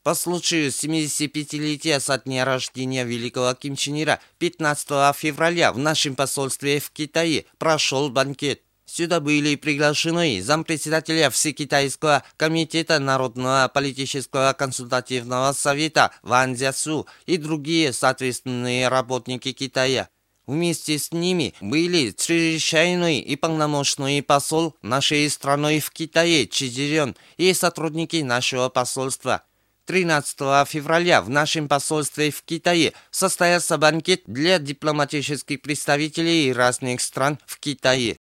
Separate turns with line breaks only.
По случаю 75-летия со дня рождения великого Ким Чен Ира 15 февраля в нашем посольстве в Китае прошел банкет. Сюда были приглашены зампредседателя Всекитайского комитета Народного политического консультативного совета Ван Цзясу и другие соответственные работники Китая. Вместе с ними были чрезвычайный и полномочный посол нашей страны в Китае Чжирен и сотрудники нашего посольства. 13 февраля в нашем посольстве в Китае состоялся банкет для дипломатических представителей разных стран в Китае.